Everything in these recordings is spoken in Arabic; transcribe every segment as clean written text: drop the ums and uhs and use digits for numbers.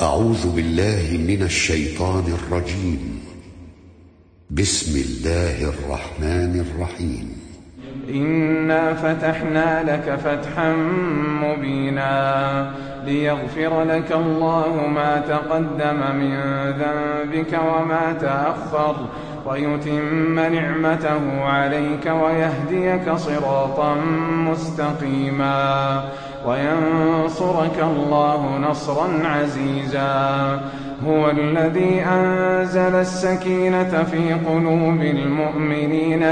أعوذ بالله من الشيطان الرجيم. بسم الله الرحمن الرحيم. إنا فتحنا لك فتحا مبينا ليغفر لك الله ما تقدم من ذنبك وما تأخر ويتم نعمته عليك ويهديك صراطا مستقيما وينصرك الله نصرا عزيزا. هو الذي أنزل السكينة في قلوب المؤمنين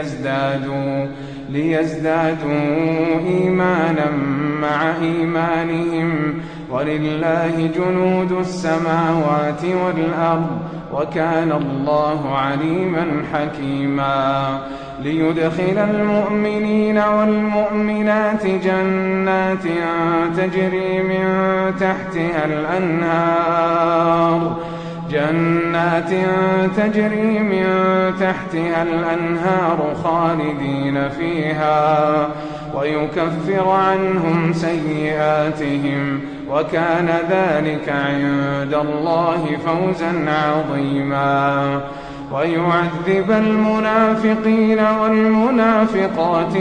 ليزدادوا إيمانا مع إيمانهم ولله جنود السماوات والأرض وكان الله عليما حكيما. ليدخل المؤمنين والمؤمنات جنات تجري من تحتها الأنهار خالدين فيها ويكفر عنهم سيئاتهم وكان ذلك عند الله فوزا عظيما. ويعذب المنافقين والمنافقات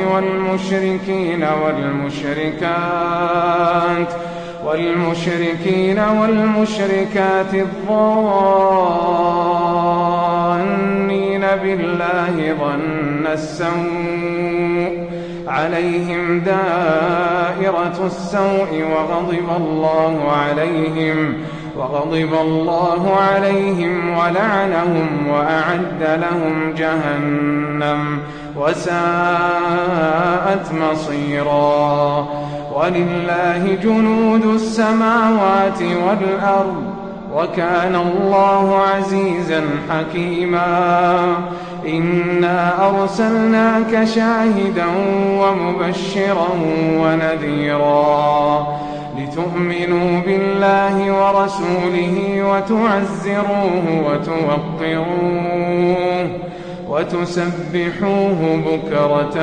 والمشركين والمشركات الظانين بالله ظن السوء عليهم دائرة السوء وغضب الله عليهم ولعنهم وأعد لهم جهنم وساءت مصيرا. ولله جنود السماوات والأرض وكان الله عزيزا حكيما. إنا أرسلناك شاهدا ومبشرا ونذيرا لتؤمنوا بالله ورسوله وتعزروه وتوقروه وتسبحوه بكرة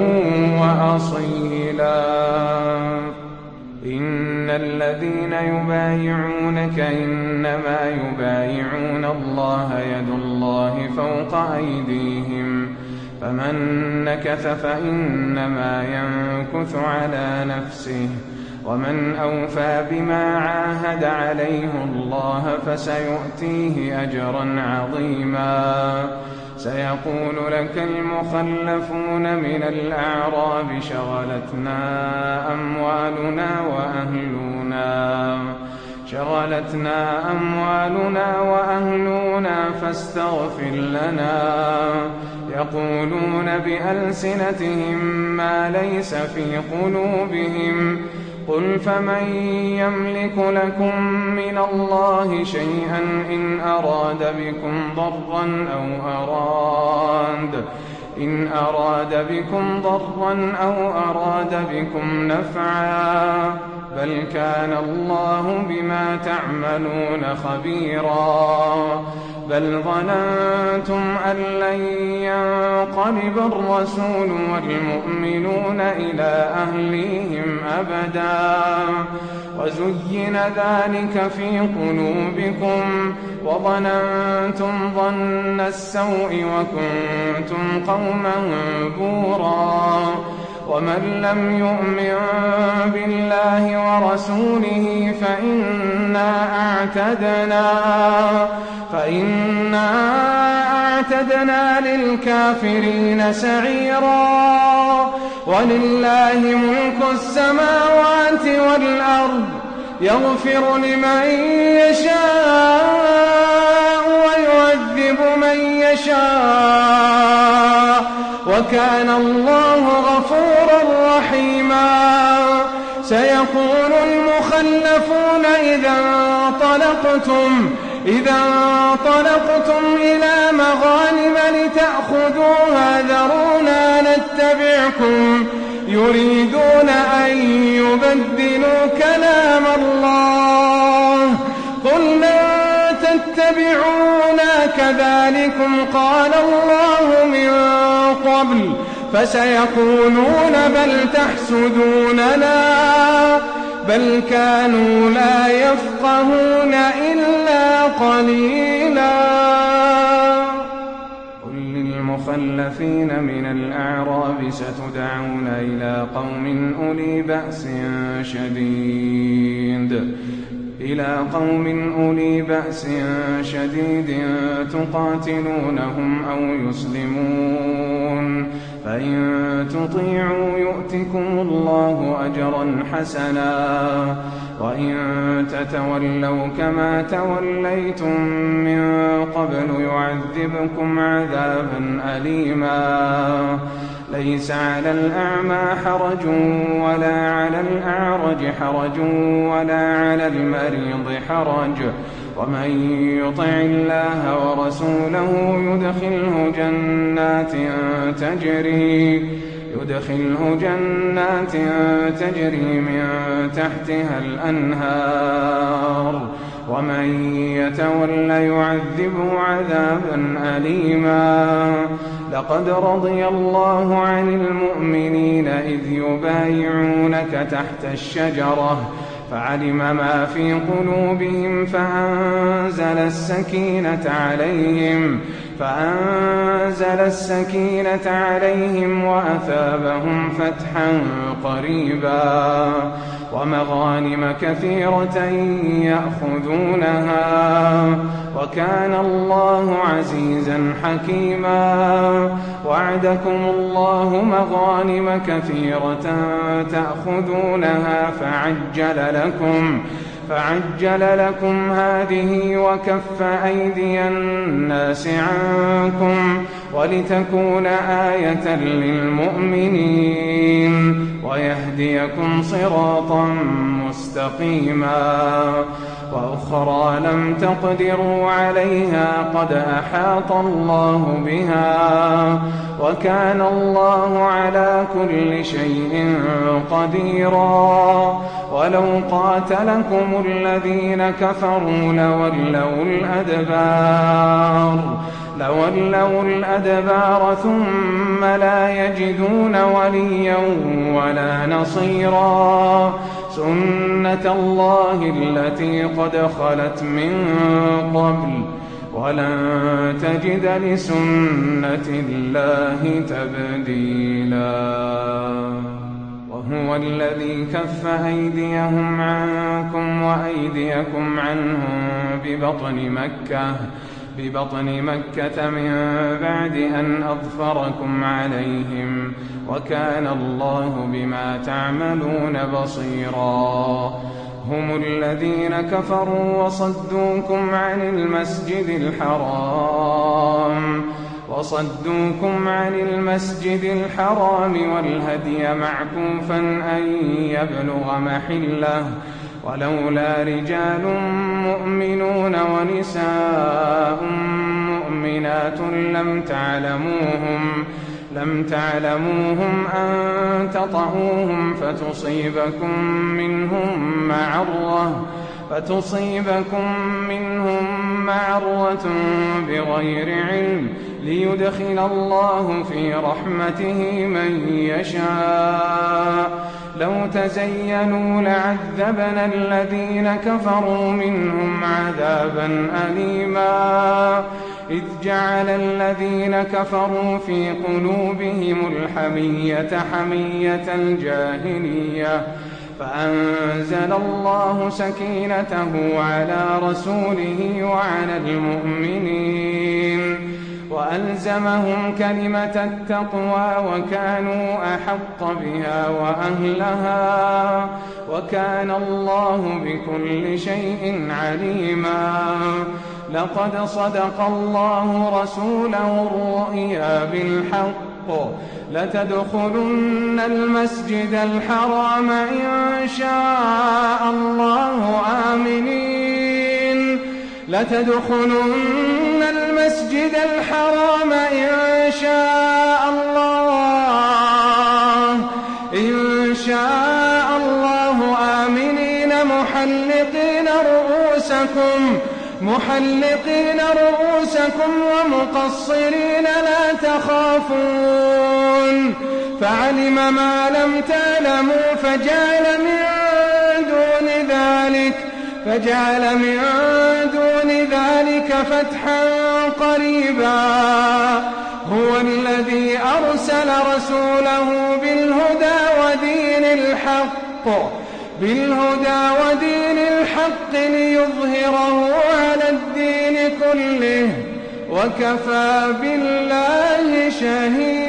وأصيلا. إن الذين يبايعونك إنما يبايعون الله يد الله فوق أيديهم فمن نكث فإنما ينكث على نفسه ومن أوفى بما عاهد عليه الله فسيؤتيه أجرا عظيما. سيقول لك المخلفون من الأعراب شغلتنا أموالنا وأهلنا فاستغفر لنا. يقولون بألسنتهم ما ليس في قلوبهم قل فمن يملك لكم من الله شيئا إن أراد بكم ضرا أو أراد بكم نفعا بل كان الله بما تعملون خبيرا. بل ظننتم أن لن ينقلب الرسول والمؤمنون إلى أهليهم أبدا وزين ذلك في قلوبكم وظننتم ظن السوء وكنتم قوما بورا. ومن لم يؤمن بالله ورسوله فإنا أعتدنا للكافرين سعيرا. ولله ملك السماوات والأرض يغفر لمن يشاء ويعذب من يشاء وكان الله غفورا رحيما. سيقول المخلفون إذا انطلقتم إلى مغانم لتأخذوها ذرونا نتبعكم يريدون أن يبدلوا كلام الله قل لن تتبعونا كذلكم قال الله من قبل فسيقولون بل تحسدوننا بل كانوا لا يفقهون إلا قليلا. قل للمخلفين من الأعراب ستدعون إلى قوم أولي بأس شديد تقاتلونهم أو يسلمون، فإن تطيعوا يؤتكم الله أجرا حسنا، وإن تتولوا كما توليتم من قبل يعذبكم عذابا أليما. ليس على الأعمى حرج ولا على الأعرج حرج ولا على المريض حرج، ومن يطع الله ورسوله يدخله جنات تجري من تحتها الأنهار، ومن يتول يعذبه عذابا أليما. لقد رضي الله عن المؤمنين إذ يبايعونك تحت الشجرة فعلم ما في قلوبهم فأنزل السكينة عليهم وأثابهم فتحا قريبا ومغانم كثيرة يأخذونها، وكان الله عزيزا حكيما. وعدكم الله مغانم كثيرة تأخذونها فعجل لكم هذه وكف أيدي الناس عنكم ولتكون آية للمؤمنين ويهديكم صراطا مستقيما. وأخرى لم تقدروا عليها قد أحاط الله بها، وكان الله على كل شيء قديرا. ولو قاتلكم الذين كفروا لولوا الأدبار ثم لا يجدون وليا ولا نصيرا. سنة الله التي قد خلت من قبل ولن تجد لسنة الله تبديلا. وهو الذي كف أيديهم عنكم وأيديكم عنهم ببطن مكة من بعد أن أظفركم عليهم، وكان الله بما تعملون بصيرا. هم الذين كفروا وصدوكم عن المسجد الحرام والهدي معكوفا أن يبلغ محله، ولولا رجال مؤمنون ونساء مؤمنات لم تعلموهم أن تطؤوهم فتصيبكم منهم معرة بغير علم ليدخل الله في رحمته من يشاء. لو تزينوا لعذبنا الذين كفروا منهم عذابا أليما. إذ جعل الذين كفروا في قلوبهم الحمية حمية الجاهلية فأنزل الله سكينته على رسوله وعلى المؤمنين وألزمهم كلمة التقوى وكانوا أحق بها وأهلها، وكان الله بكل شيء عليما. لقد صدق الله رسوله الرؤيا بالحق لتدخلن المسجد الحرام إن شاء الله آمنين لتدخلن المسجد الحرام إن شاء الله آمنين محلقين رؤوسكم ومقصرين لا تخافون، فعلم ما لم تعلموا فجعل من من دون ذلك فتحا قريبا. هو الذي أرسل رسوله بالهدى ودين الحق ليظهره على الدين كله، وكفى بالله شهيدا.